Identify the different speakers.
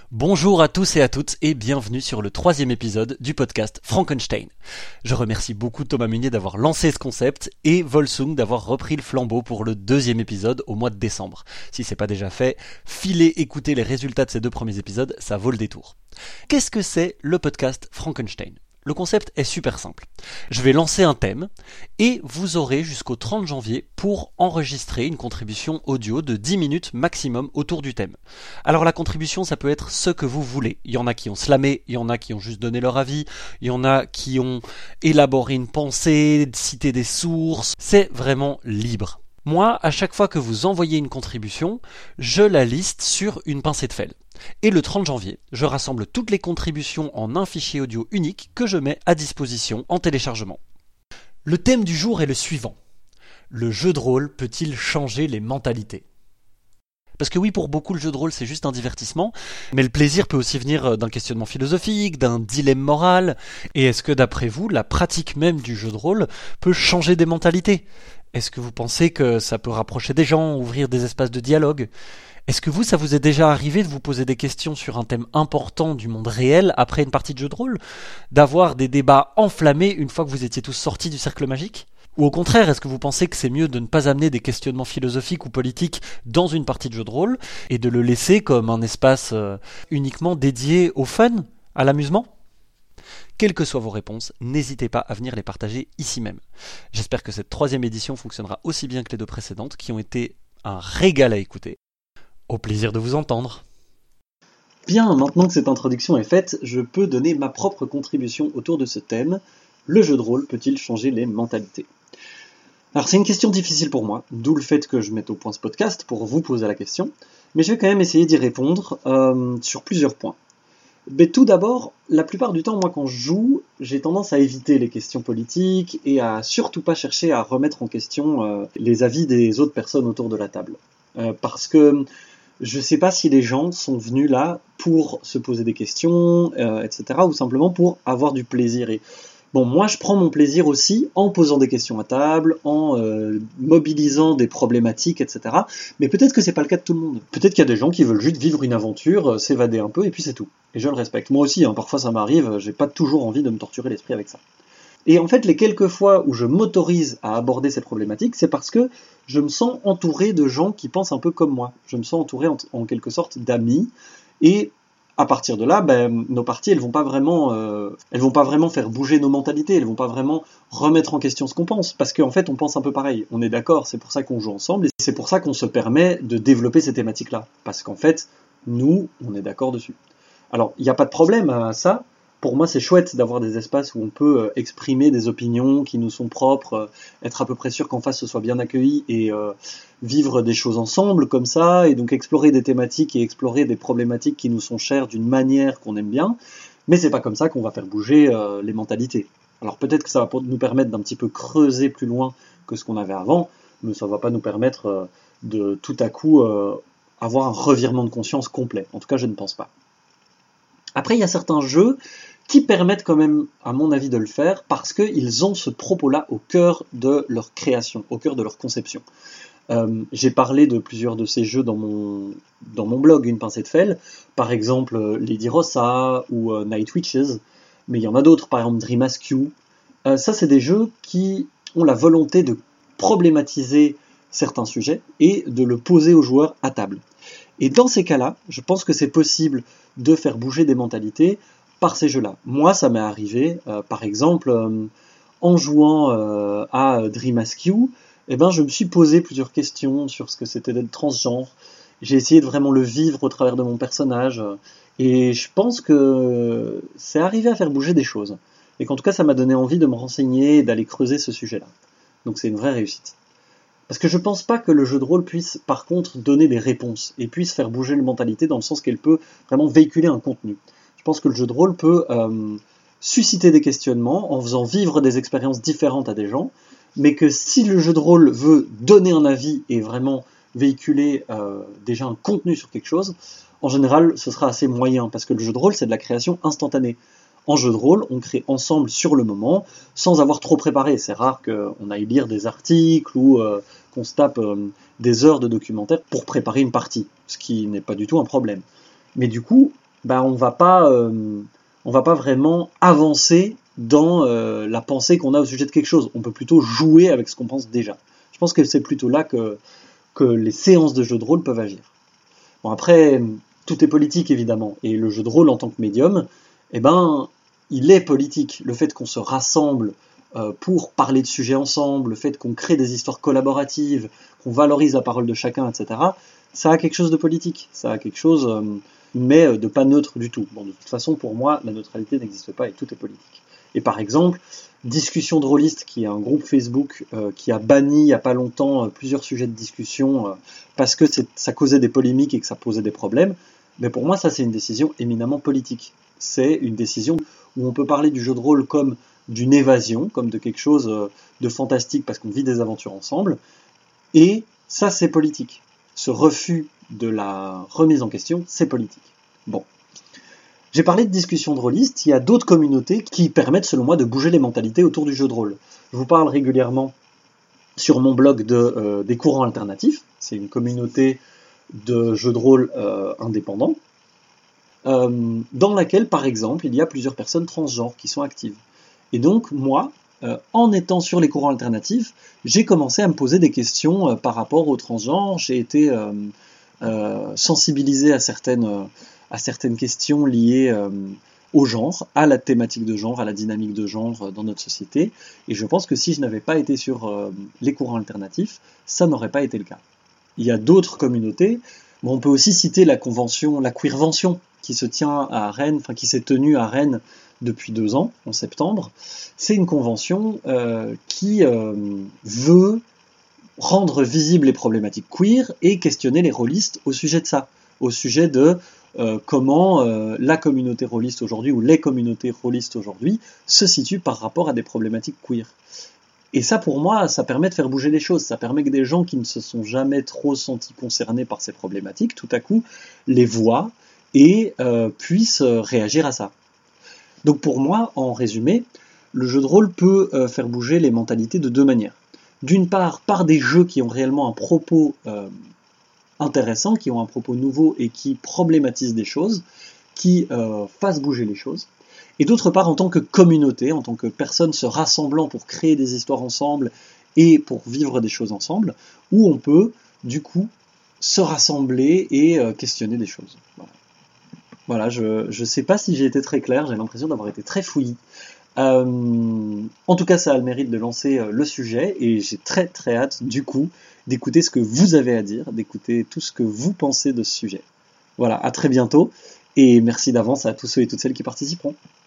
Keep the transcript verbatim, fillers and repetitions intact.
Speaker 1: Bonjour à tous et à toutes et bienvenue sur le troisième épisode du podcast Frankenstein. Je remercie beaucoup Thomas Munier d'avoir lancé ce concept et Volsung d'avoir repris le flambeau pour le deuxième épisode au mois de décembre. Si c'est pas déjà fait, filez écouter les résultats de ces deux premiers épisodes, ça vaut le détour. Qu'est-ce que c'est le podcast Frankenstein ? Le concept est super simple. Je vais lancer un thème et vous aurez jusqu'au trente janvier pour enregistrer une contribution audio de dix minutes maximum autour du thème. Alors la contribution, ça peut être ce que vous voulez. Il y en a qui ont slamé, il y en a qui ont juste donné leur avis, il y en a qui ont élaboré une pensée, cité des sources. C'est vraiment libre. Moi, à chaque fois que vous envoyez une contribution, je la liste sur une pincée de fel. Et le trente janvier, je rassemble toutes les contributions en un fichier audio unique que je mets à disposition en téléchargement. Le thème du jour est le suivant. Le jeu de rôle peut-il changer les mentalités ? Parce que oui, pour beaucoup, le jeu de rôle, c'est juste un divertissement, mais le plaisir peut aussi venir d'un questionnement philosophique, d'un dilemme moral. Et est-ce que, d'après vous, la pratique même du jeu de rôle peut changer des mentalités ? Est-ce que vous pensez que ça peut rapprocher des gens, ouvrir des espaces de dialogue ? Est-ce que vous, ça vous est déjà arrivé de vous poser des questions sur un thème important du monde réel après une partie de jeu de rôle ? D'avoir des débats enflammés une fois que vous étiez tous sortis du cercle magique ? Ou au contraire, est-ce que vous pensez que c'est mieux de ne pas amener des questionnements philosophiques ou politiques dans une partie de jeu de rôle et de le laisser comme un espace euh, uniquement dédié au fun, à l'amusement ? Quelles que soient vos réponses, n'hésitez pas à venir les partager ici même. J'espère que cette troisième édition fonctionnera aussi bien que les deux précédentes, qui ont été un régal à écouter. Au plaisir de vous entendre.
Speaker 2: Bien, maintenant que cette introduction est faite, je peux donner ma propre contribution autour de ce thème. Le jeu de rôle peut-il changer les mentalités ? Alors c'est une question difficile pour moi, d'où le fait que je mette au point ce podcast pour vous poser la question, mais je vais quand même essayer d'y répondre euh, sur plusieurs points. Mais tout d'abord, la plupart du temps, moi quand je joue, j'ai tendance à éviter les questions politiques et à surtout pas chercher à remettre en question euh, les avis des autres personnes autour de la table. Euh, parce que je sais pas si les gens sont venus là pour se poser des questions, euh, et cetera, ou simplement pour avoir du plaisir. Et bon, moi je prends mon plaisir aussi en posant des questions à table, en euh, mobilisant des problématiques, et cetera. Mais peut-être que c'est pas le cas de tout le monde. Peut-être qu'il y a des gens qui veulent juste vivre une aventure, euh, s'évader un peu, et puis c'est tout. Et je le respecte. Moi aussi, hein, parfois ça m'arrive, j'ai pas toujours envie de me torturer l'esprit avec ça. Et en fait, les quelques fois où je m'autorise à aborder cette problématique, c'est parce que je me sens entouré de gens qui pensent un peu comme moi. Je me sens entouré en, en quelque sorte d'amis, et à partir de là, ben, nos parties, elles vont pas vraiment, euh, elles vont pas vraiment faire bouger nos mentalités, elles vont pas vraiment remettre en question ce qu'on pense, parce qu'en fait, on pense un peu pareil. On est d'accord, c'est pour ça qu'on joue ensemble, et c'est pour ça qu'on se permet de développer ces thématiques-là, parce qu'en fait, nous, on est d'accord dessus. Alors, il n'y a pas de problème à ça. Pour moi, c'est chouette d'avoir des espaces où on peut exprimer des opinions qui nous sont propres, être à peu près sûr qu'en face ce soit bien accueilli et euh, vivre des choses ensemble comme ça, et donc explorer des thématiques et explorer des problématiques qui nous sont chères d'une manière qu'on aime bien, mais c'est pas comme ça qu'on va faire bouger euh, les mentalités. Alors peut-être que ça va nous permettre d'un petit peu creuser plus loin que ce qu'on avait avant, mais ça va pas nous permettre euh, de tout à coup euh, avoir un revirement de conscience complet. En tout cas, je ne pense pas. Après, il y a certains jeux qui permettent quand même, à mon avis, de le faire, parce qu'ils ont ce propos-là au cœur de leur création, au cœur de leur conception. Euh, j'ai parlé de plusieurs de ces jeux dans mon, dans mon blog, Une pincée de fel, par exemple Lady Rossa ou euh, Night Witches, mais il y en a d'autres, par exemple Dream Askew. Euh, ça, c'est des jeux qui ont la volonté de problématiser certains sujets et de le poser aux joueurs à table. Et dans ces cas-là, je pense que c'est possible de faire bouger des mentalités par ces jeux-là. Moi, ça m'est arrivé, euh, par exemple, euh, en jouant euh, à Dream Askew, eh ben, je me suis posé plusieurs questions sur ce que c'était d'être transgenre. J'ai essayé de vraiment le vivre au travers de mon personnage, et je pense que c'est arrivé à faire bouger des choses. Et qu'en tout cas, ça m'a donné envie de me renseigner et d'aller creuser ce sujet-là. Donc c'est une vraie réussite. Parce que je pense pas que le jeu de rôle puisse, par contre, donner des réponses, et puisse faire bouger les mentalités dans le sens qu'elle peut vraiment véhiculer un contenu. Je pense que le jeu de rôle peut euh, susciter des questionnements en faisant vivre des expériences différentes à des gens, mais que si le jeu de rôle veut donner un avis et vraiment véhiculer euh, déjà un contenu sur quelque chose, en général, ce sera assez moyen, parce que le jeu de rôle, c'est de la création instantanée. En jeu de rôle, on crée ensemble sur le moment, sans avoir trop préparé. C'est rare qu'on aille lire des articles ou euh, qu'on se tape euh, des heures de documentaire pour préparer une partie, ce qui n'est pas du tout un problème. Mais du coup, bah on va pas, euh, on va pas vraiment avancer dans euh, la pensée qu'on a au sujet de quelque chose. On peut plutôt jouer avec ce qu'on pense déjà. Je pense que c'est plutôt là que, que les séances de jeu de rôle peuvent agir. Bon, après, tout est politique évidemment, et le jeu de rôle en tant que médium, eh ben, il est politique. Le fait qu'on se rassemble euh, pour parler de sujets ensemble, le fait qu'on crée des histoires collaboratives, qu'on valorise la parole de chacun, et cetera, ça a quelque chose de politique, ça a quelque chose, euh, mais de pas neutre du tout. Bon, de toute façon, pour moi, la neutralité n'existe pas et tout est politique. Et par exemple, Discussion Drôliste, qui est un groupe Facebook euh, qui a banni il n'y a pas longtemps euh, plusieurs sujets de discussion euh, parce que ça causait des polémiques et que ça posait des problèmes, mais pour moi, ça c'est une décision éminemment politique. C'est une décision où on peut parler du jeu de rôle comme d'une évasion, comme de quelque chose euh, de fantastique parce qu'on vit des aventures ensemble, et ça c'est politique. Ce refus de la remise en question, c'est politique. Bon. J'ai parlé de discussion drôliste, il y a d'autres communautés qui permettent selon moi de bouger les mentalités autour du jeu de rôle. Je vous parle régulièrement sur mon blog de, euh, des courants alternatifs, c'est une communauté de jeux de rôle euh, indépendants, euh, dans laquelle par exemple il y a plusieurs personnes transgenres qui sont actives. Et donc moi, euh, en étant sur les courants alternatifs, j'ai commencé à me poser des questions euh, par rapport aux transgenres, j'ai été euh, euh, sensibilisé à certaines... Euh, à certaines questions liées euh, au genre, à la thématique de genre, à la dynamique de genre euh, dans notre société. Et je pense que si je n'avais pas été sur euh, les courants alternatifs, ça n'aurait pas été le cas. Il y a d'autres communautés. Bon, on peut aussi citer la convention, la Queervention, qui se tient à Rennes, enfin qui s'est tenue à Rennes depuis deux ans, en septembre. C'est une convention euh, qui euh, veut rendre visibles les problématiques queer et questionner les rôlistes au sujet de ça, au sujet de Euh, comment euh, la communauté rôliste aujourd'hui, ou les communautés rôlistes aujourd'hui, se situent par rapport à des problématiques queer. Et ça, pour moi, ça permet de faire bouger les choses, ça permet que des gens qui ne se sont jamais trop sentis concernés par ces problématiques, tout à coup, les voient et euh, puissent réagir à ça. Donc pour moi, en résumé, le jeu de rôle peut euh, faire bouger les mentalités de deux manières. D'une part, par des jeux qui ont réellement un propos euh, intéressants, qui ont un propos nouveau et qui problématisent des choses, qui euh, fassent bouger les choses. Et d'autre part, en tant que communauté, en tant que personnes se rassemblant pour créer des histoires ensemble et pour vivre des choses ensemble, où on peut, du coup, se rassembler et euh, questionner des choses. Voilà, voilà je ne sais pas si j'ai été très clair, j'ai l'impression d'avoir été très fouillis. Euh, en tout cas, ça a le mérite de lancer euh, le sujet, et j'ai très très hâte, du coup, d'écouter ce que vous avez à dire, d'écouter tout ce que vous pensez de ce sujet. Voilà, à très bientôt, et merci d'avance à tous ceux et toutes celles qui participeront.